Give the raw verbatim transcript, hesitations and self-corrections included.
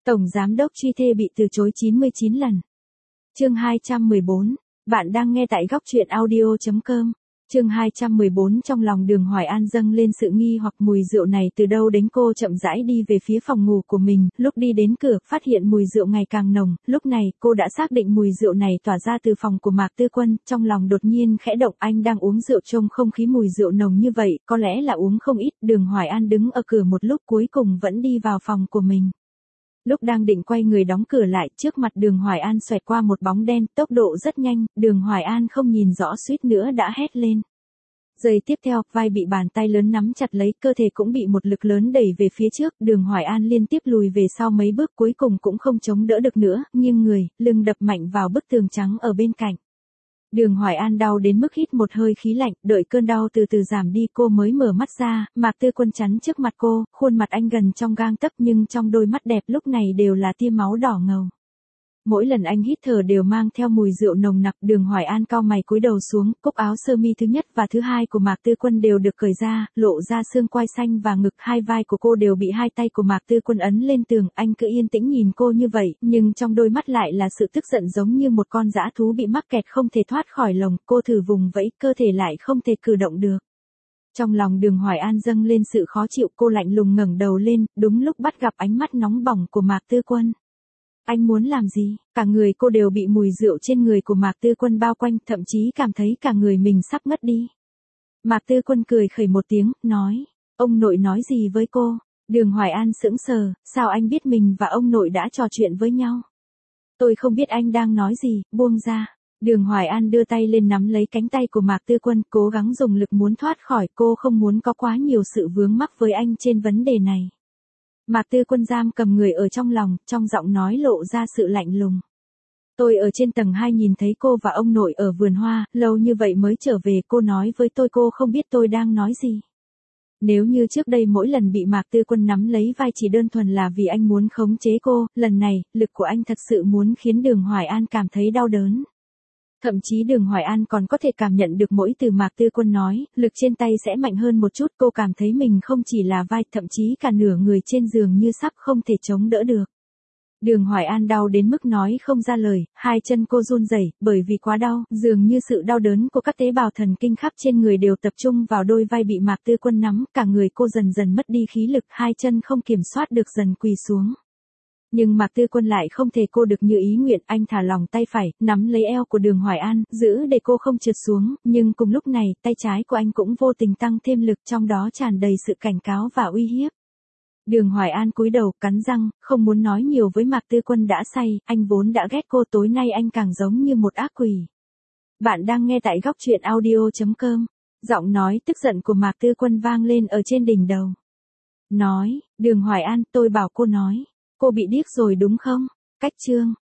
Tổng giám đốc truy thê bị từ chối chín mươi chín lần. Chương hai trăm mười bốn. Bạn đang nghe tại góc truyện audio chấm com. Chương hai trăm mười bốn. Trong lòng Đường Hoài An dâng lên sự nghi hoặc mùi rượu này từ đâu đến, cô chậm rãi đi về phía phòng ngủ của mình, lúc đi đến cửa, phát hiện mùi rượu ngày càng nồng, lúc này, cô đã xác định mùi rượu này tỏa ra từ phòng của Mạc Tư Quân, trong lòng đột nhiên khẽ động, anh đang uống rượu trông không khí mùi rượu nồng như vậy, có lẽ là uống không ít, Đường Hoài An đứng ở cửa một lúc cuối cùng vẫn đi vào phòng của mình. Lúc đang định quay người đóng cửa lại, trước mặt Đường Hoài An xoẹt qua một bóng đen, tốc độ rất nhanh, Đường Hoài An không nhìn rõ suýt nữa đã hét lên. Giây tiếp theo, vai bị bàn tay lớn nắm chặt lấy, cơ thể cũng bị một lực lớn đẩy về phía trước, Đường Hoài An liên tiếp lùi về sau mấy bước, cuối cùng cũng không chống đỡ được nữa, nghiêng người, lưng đập mạnh vào bức tường trắng ở bên cạnh. Đường Hoài An đau đến mức hít một hơi khí lạnh, đợi cơn đau từ từ giảm đi cô mới mở mắt ra, Mạc Tư Quân chắn trước mặt cô, khuôn mặt anh gần trong gang tấc nhưng trong đôi mắt đẹp lúc này đều là tia máu đỏ ngầu. Mỗi lần anh hít thở đều mang theo mùi rượu nồng nặc, Đường Hoài An cau mày cúi đầu xuống, cúc áo sơ mi thứ nhất và thứ hai của Mạc Tư Quân đều được cởi ra, lộ ra xương quai xanh và ngực, hai vai của cô đều bị hai tay của Mạc Tư Quân ấn lên tường, anh cứ yên tĩnh nhìn cô như vậy, nhưng trong đôi mắt lại là sự tức giận giống như một con dã thú bị mắc kẹt không thể thoát khỏi lồng, cô thử vùng vẫy, cơ thể lại không thể cử động được. Trong lòng Đường Hoài An dâng lên sự khó chịu, cô lạnh lùng ngẩng đầu lên, đúng lúc bắt gặp ánh mắt nóng bỏng của Mạc Tư Quân. Anh muốn làm gì? Cả người cô đều bị mùi rượu trên người của Mạc Tư Quân bao quanh, thậm chí cảm thấy cả người mình sắp ngất đi. Mạc Tư Quân cười khẩy một tiếng, nói, ông nội nói gì với cô? Đường Hoài An sững sờ, sao anh biết mình và ông nội đã trò chuyện với nhau? Tôi không biết anh đang nói gì, buông ra. Đường Hoài An đưa tay lên nắm lấy cánh tay của Mạc Tư Quân, cố gắng dùng lực muốn thoát khỏi, cô không muốn có quá nhiều sự vướng mắc với anh trên vấn đề này. Mạc Tư Quân giam cầm người ở trong lòng, trong giọng nói lộ ra sự lạnh lùng. Tôi ở trên tầng hai nhìn thấy cô và ông nội ở vườn hoa, lâu như vậy mới trở về, cô nói với tôi cô không biết tôi đang nói gì. Nếu như trước đây mỗi lần bị Mạc Tư Quân nắm lấy vai chỉ đơn thuần là vì anh muốn khống chế cô, lần này, lực của anh thật sự muốn khiến Đường Hoài An cảm thấy đau đớn. Thậm chí Đường Hoài An còn có thể cảm nhận được mỗi từ Mạc Tư Quân nói, lực trên tay sẽ mạnh hơn một chút, cô cảm thấy mình không chỉ là vai, thậm chí cả nửa người trên giường như sắp không thể chống đỡ được. Đường Hoài An đau đến mức nói không ra lời, hai chân cô run rẩy, bởi vì quá đau, dường như sự đau đớn của các tế bào thần kinh khắp trên người đều tập trung vào đôi vai bị Mạc Tư Quân nắm, cả người cô dần dần mất đi khí lực, hai chân không kiểm soát được dần quỳ xuống. Nhưng Mạc Tư Quân lại không thể cô được như ý nguyện, anh thả lỏng tay phải, nắm lấy eo của Đường Hoài An, giữ để cô không trượt xuống, nhưng cùng lúc này, tay trái của anh cũng vô tình tăng thêm lực, trong đó tràn đầy sự cảnh cáo và uy hiếp. Đường Hoài An cúi đầu, cắn răng, không muốn nói nhiều với Mạc Tư Quân đã say, anh vốn đã ghét cô, tối nay anh càng giống như một ác quỷ. Bạn đang nghe tại góc truyện audio chấm com. Giọng nói tức giận của Mạc Tư Quân vang lên ở trên đỉnh đầu. Nói, Đường Hoài An, tôi bảo cô nói. Cô bị điếc rồi đúng không? Cách chương.